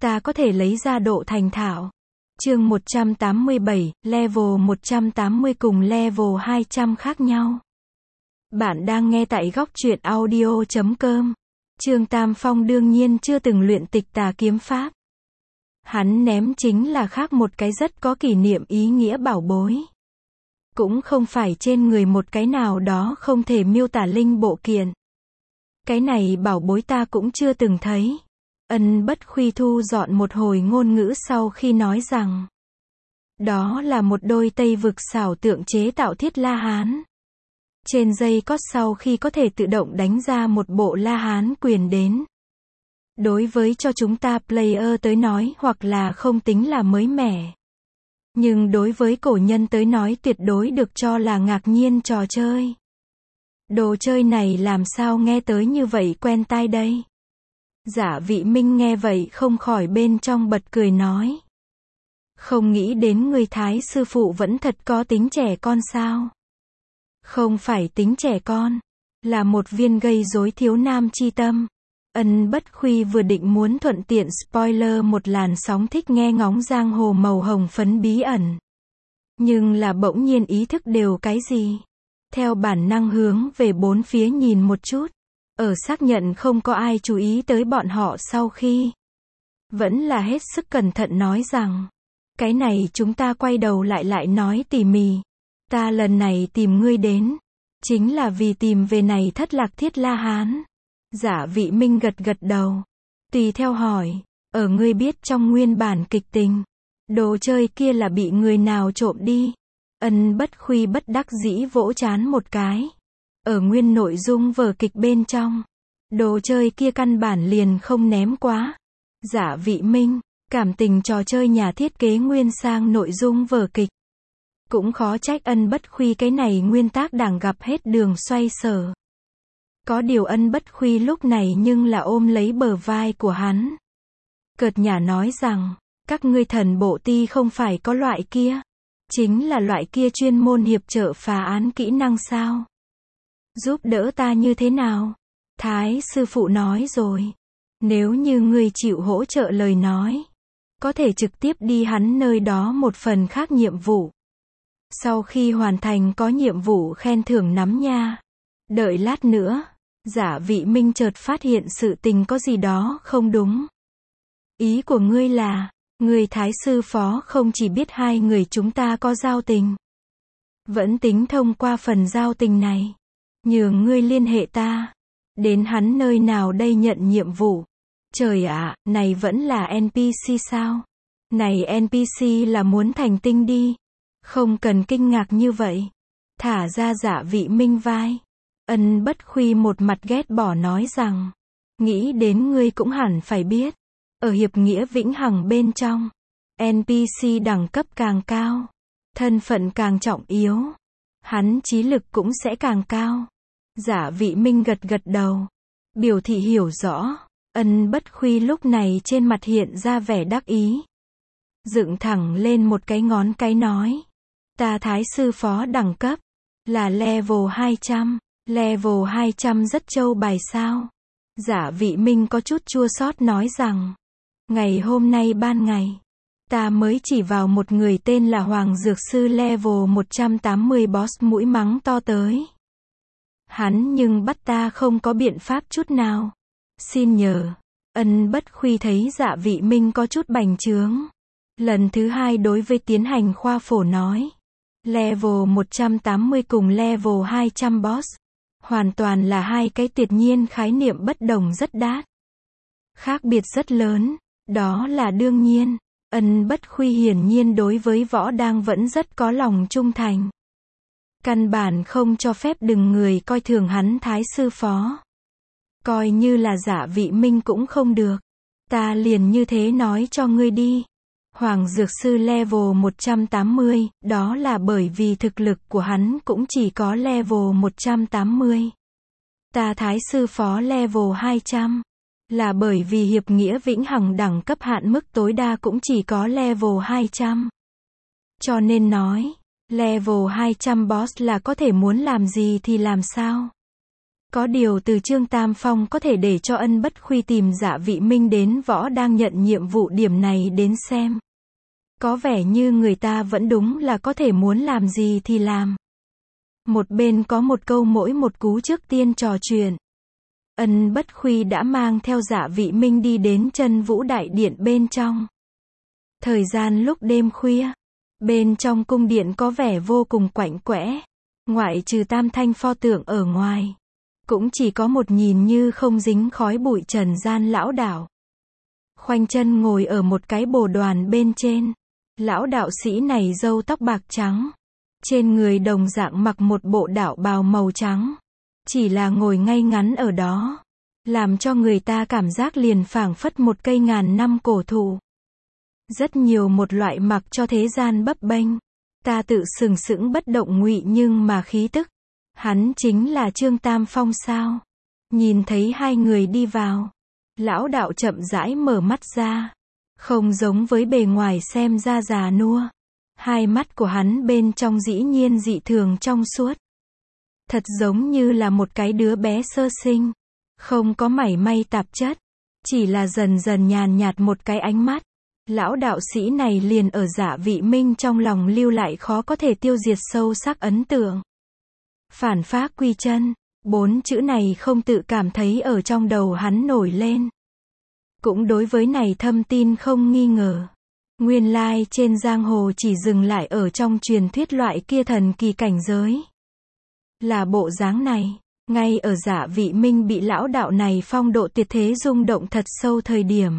ta có thể lấy ra độ thành thạo. Chương 187, level 180 cùng level 200 khác nhau. Bạn đang nghe tại góc truyện audio.com. Trương Tam Phong đương nhiên chưa từng luyện tịch tà kiếm pháp. Hắn ném chính là khác một cái rất có kỷ niệm ý nghĩa bảo bối. Cũng không phải trên người một cái nào đó không thể miêu tả linh bộ kiện. Cái này bảo bối ta cũng chưa từng thấy. Ân Bất Khuy thu dọn một hồi ngôn ngữ sau khi nói rằng đó là một đôi Tây vực xảo tượng chế tạo thiết La Hán. Trên dây cót sau khi có thể tự động đánh ra một bộ La Hán quyền đến. Đối với cho chúng ta player tới nói hoặc là không tính là mới mẻ. Nhưng đối với cổ nhân tới nói tuyệt đối được cho là ngạc nhiên trò chơi. Đồ chơi này làm sao nghe tới như vậy quen tai đây? Giả Vị Minh nghe vậy không khỏi bên trong bật cười nói. Không nghĩ đến người Thái sư phụ vẫn thật có tính trẻ con sao? Không phải tính trẻ con, là một viên gây rối thiếu nam chi tâm. Ân Bất Khuy vừa định muốn thuận tiện spoiler một làn sóng thích nghe ngóng giang hồ màu hồng phấn bí ẩn. Nhưng là bỗng nhiên ý thức đều cái gì? Theo bản năng hướng về bốn phía nhìn một chút. Ở xác nhận không có ai chú ý tới bọn họ sau khi. Vẫn là hết sức cẩn thận nói rằng. Cái này chúng ta quay đầu lại nói tỉ mỉ. Ta lần này tìm ngươi đến. Chính là vì tìm về này thất lạc thiết La Hán. Giả Vị Minh gật gật đầu. Tùy theo hỏi. Ở ngươi biết trong nguyên bản kịch tình. Đồ chơi kia là bị người nào trộm đi. Ân Bất Khuy bất đắc dĩ vỗ trán một cái. Ở nguyên nội dung vở kịch bên trong. Đồ chơi kia căn bản liền không ném quá. Giả Vị Minh. Cảm tình trò chơi nhà thiết kế nguyên sang nội dung vở kịch. Cũng khó trách Ân Bất Khuy cái này nguyên tác đảng gặp hết đường xoay sở. Có điều Ân Bất Khuy lúc này nhưng là ôm lấy bờ vai của hắn. Cợt nhả nói rằng, các ngươi thần bộ ti không phải có loại kia. Chính là loại kia chuyên môn hiệp trợ phá án kỹ năng sao? Giúp đỡ ta như thế nào? Thái sư phụ nói rồi. Nếu như ngươi chịu hỗ trợ lời nói. Có thể trực tiếp đi hắn nơi đó một phần khác nhiệm vụ. Sau khi hoàn thành có nhiệm vụ khen thưởng nắm nha. Đợi lát nữa. Giả Vị Minh chợt phát hiện sự tình có gì đó không đúng. Ý của ngươi là, người Thái sư phó không chỉ biết hai người chúng ta có giao tình. Vẫn tính thông qua phần giao tình này. Nhường ngươi liên hệ ta. Đến hắn nơi nào đây nhận nhiệm vụ. Trời ạ, này vẫn là NPC sao? Này NPC là muốn thành tinh đi. Không cần kinh ngạc như vậy. Thả ra Giả Vị Minh vai. Ân Bất Khuy một mặt ghét bỏ nói rằng. Nghĩ đến ngươi cũng hẳn phải biết. Ở hiệp nghĩa vĩnh hằng bên trong. NPC đẳng cấp càng cao. Thân phận càng trọng yếu. Hắn trí lực cũng sẽ càng cao. Giả Vị Minh gật gật đầu. Biểu thị hiểu rõ. Ân Bất Khuy lúc này trên mặt hiện ra vẻ đắc ý. Dựng thẳng lên một cái ngón cái nói. Ta Thái sư phó đẳng cấp. Là level 200. Level 200 rất trâu bài sao. Giả Vị Minh có chút chua xót nói rằng. Ngày hôm nay ban ngày. Ta mới chỉ vào một người tên là Hoàng Dược Sư level 180 boss mũi mắng to tới. Hắn nhưng bắt ta không có biện pháp chút nào. Xin nhờ. Ân Bất Khuy thấy Giả Vị Minh có chút bành trướng. Lần thứ hai đối với tiến hành khoa phổ nói. Level 180 cùng level 200 boss. Hoàn toàn là hai cái tuyệt nhiên khái niệm bất đồng rất đát. Khác biệt rất lớn. Đó là đương nhiên. Ân Bất Khuy hiển nhiên đối với võ đang vẫn rất có lòng trung thành. Căn bản không cho phép đừng người coi thường hắn Thái sư phó. Coi như là Giả Vị Minh cũng không được. Ta liền như thế nói cho ngươi đi. Hoàng Dược Sư level 180, đó là bởi vì thực lực của hắn cũng chỉ có level 180. Ta Thái sư phó level 200. Là bởi vì hiệp nghĩa vĩnh hằng đẳng cấp hạn mức tối đa cũng chỉ có level 200. Cho nên nói, level 200 boss là có thể muốn làm gì thì làm sao. Có điều từ Trương Tam Phong có thể để cho Ân Bất Khuy tìm Dạ Vị Minh đến võ đang nhận nhiệm vụ điểm này đến xem. Có vẻ như người ta vẫn đúng là có thể muốn làm gì thì làm. Một bên có một câu mỗi một cú trước tiên trò chuyện. Ân Bất Khuy đã mang theo Dạ Vị Minh đi đến Chân Vũ Đại Điện bên trong. Thời gian lúc đêm khuya, bên trong cung điện có vẻ vô cùng quạnh quẽ. Ngoại trừ tam thanh pho tượng ở ngoài, cũng chỉ có một nhìn như không dính khói bụi trần gian lão đạo. Khoanh chân ngồi ở một cái bồ đoàn bên trên. Lão đạo sĩ này râu tóc bạc trắng. Trên người đồng dạng mặc một bộ đạo bào màu trắng. Chỉ là ngồi ngay ngắn ở đó, làm cho người ta cảm giác liền phảng phất một cây ngàn năm cổ thụ. Rất nhiều một loại mặc cho thế gian bấp bênh. Ta tự sừng sững bất động ngụy nhưng mà khí tức. Hắn chính là Trương Tam Phong sao? Nhìn thấy hai người đi vào. Lão đạo chậm rãi mở mắt ra. Không giống với bề ngoài xem ra già nua. Hai mắt của hắn bên trong dĩ nhiên dị thường trong suốt. Thật giống như là một cái đứa bé sơ sinh. Không có mảy may tạp chất. Chỉ là dần dần nhàn nhạt một cái ánh mắt. Lão đạo sĩ này liền ở Dạ Vị Minh trong lòng lưu lại khó có thể tiêu diệt sâu sắc ấn tượng. Phản phác quy chân. 4 chữ này không tự cảm thấy ở trong đầu hắn nổi lên. Cũng đối với này thâm tin không nghi ngờ. Nguyên lai trên giang hồ chỉ dừng lại ở trong truyền thuyết loại kia thần kỳ cảnh giới. Là bộ dáng này. Ngay ở Dạ Vị Minh bị lão đạo này phong độ tuyệt thế rung động thật sâu thời điểm.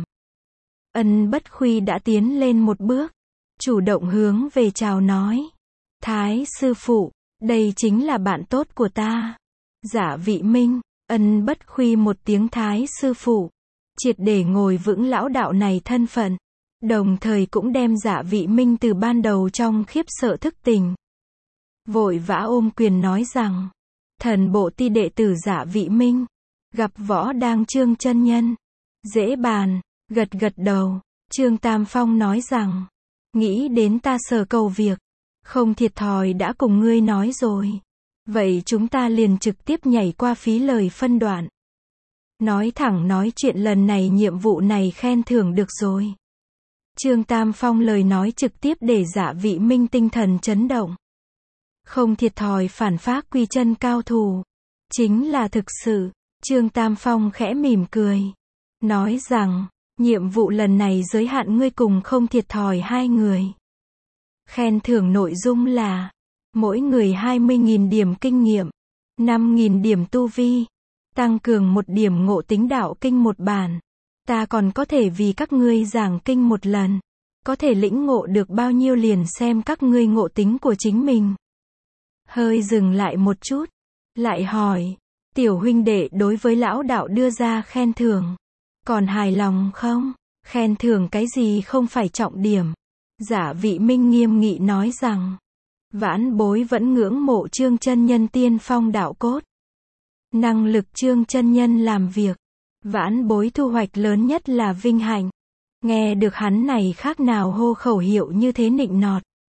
Ân Bất Khuy đã tiến lên một bước. Chủ động hướng về chào nói. Thái sư phụ, đây chính là bạn tốt của ta. Dạ Vị Minh, Ân Bất Khuy một tiếng thái sư phụ. Triệt để ngồi vững lão đạo này thân phận. Đồng thời cũng đem Dạ Vị Minh từ ban đầu trong khiếp sợ thức tỉnh. Vội vã ôm quyền nói rằng. Thần bộ ti đệ tử Dạ Vị Minh. Gặp võ đang Trương chân nhân. Dễ bàn, gật gật đầu. Trương Tam Phong nói rằng. Nghĩ đến ta Sở cầu việc. Không thiệt thòi đã cùng ngươi nói rồi. Vậy chúng ta liền trực tiếp nhảy qua phí lời phân đoạn. Nói thẳng nói chuyện lần này nhiệm vụ này khen thưởng được rồi. Trương Tam Phong lời nói trực tiếp để Dạ Vị Minh tinh thần chấn động. Không thiệt thòi phản phác quy chân cao thủ. Chính là thực sự. Trương Tam Phong khẽ mỉm cười. Nói rằng, nhiệm vụ lần này giới hạn ngươi cùng không thiệt thòi 2 người. Khen thưởng nội dung là, mỗi người 20.000 điểm kinh nghiệm, 5.000 điểm tu vi, tăng cường 1 điểm ngộ tính đạo kinh 1 bản. Ta còn có thể vì các ngươi giảng kinh 1 lần. Có thể lĩnh ngộ được bao nhiêu liền xem các ngươi ngộ tính của chính mình. Hơi dừng lại một chút. Lại hỏi. Tiểu huynh đệ đối với lão đạo đưa ra khen thưởng. Còn hài lòng không? Khen thưởng cái gì không phải trọng điểm. Dạ Vị Minh nghiêm nghị nói rằng. Vãn bối vẫn ngưỡng mộ Trương chân nhân tiên phong đạo cốt. Năng lực Trương chân nhân làm việc. Vãn bối thu hoạch lớn nhất là vinh hạnh. Nghe được hắn này khác nào hô khẩu hiệu như thế nịnh nọt.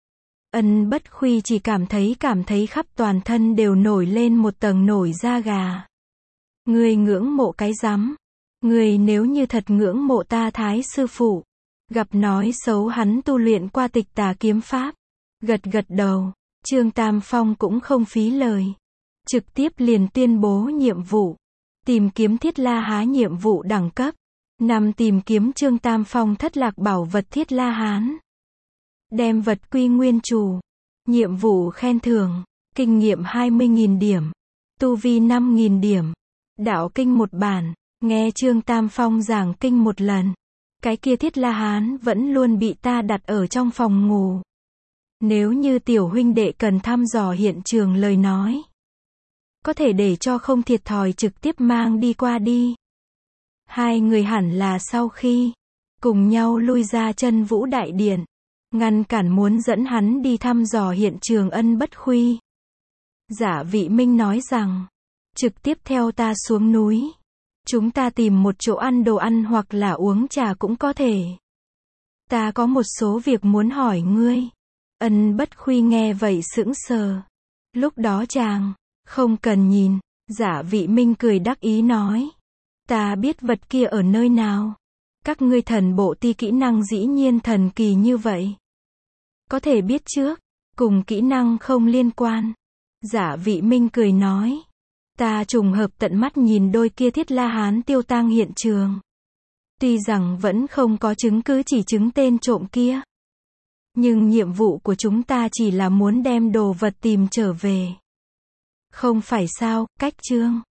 Ân Bất Khuy chỉ cảm thấy khắp toàn thân đều nổi lên một tầng nổi da gà. Ngươi ngưỡng mộ cái rắm. Ngươi nếu như thật ngưỡng mộ ta thái sư phụ. Gặp nói xấu hắn tu luyện qua Tịch Tà kiếm pháp. Gật gật đầu. Trương Tam Phong cũng không phí lời. Trực tiếp liền tuyên bố nhiệm vụ. Tìm kiếm Thiết La Há nhiệm vụ đẳng cấp. 5 tìm kiếm Trương Tam Phong thất lạc bảo vật Thiết La Hán. Đem vật quy nguyên chủ. Nhiệm vụ khen thưởng. Kinh nghiệm 20.000 điểm. Tu vi 5.000 điểm. Đạo kinh 1 bản. Nghe Trương Tam Phong giảng kinh 1 lần. Cái kia Thiết La Hán vẫn luôn bị ta đặt ở trong phòng ngủ. Nếu như tiểu huynh đệ cần thăm dò hiện trường lời nói. Có thể để cho không thiệt thòi trực tiếp mang đi qua đi. Hai người hẳn là sau khi cùng nhau lui ra Chân Vũ Đại Điện. Ngăn cản muốn dẫn hắn đi thăm dò hiện trường Ân Bất Khuy. Dạ Vị Minh nói rằng. Trực tiếp theo ta xuống núi. Chúng ta tìm một chỗ ăn đồ ăn hoặc là uống trà cũng có thể. Ta có một số việc muốn hỏi ngươi. Ân Bất Khuy nghe vậy sững sờ. Lúc đó chàng, không cần nhìn. Giả Vị Minh cười đắc ý nói. Ta biết vật kia ở nơi nào. Các ngươi thần bộ ti kỹ năng dĩ nhiên thần kỳ như vậy. Có thể biết trước, cùng kỹ năng không liên quan. Giả Vị Minh cười nói. Ta trùng hợp tận mắt nhìn đôi kia Thiết La Hán tiêu tang hiện trường. Tuy rằng vẫn không có chứng cứ chỉ chứng tên trộm kia. Nhưng nhiệm vụ của chúng ta chỉ là muốn đem đồ vật tìm trở về. Không phải sao, Cách Trương?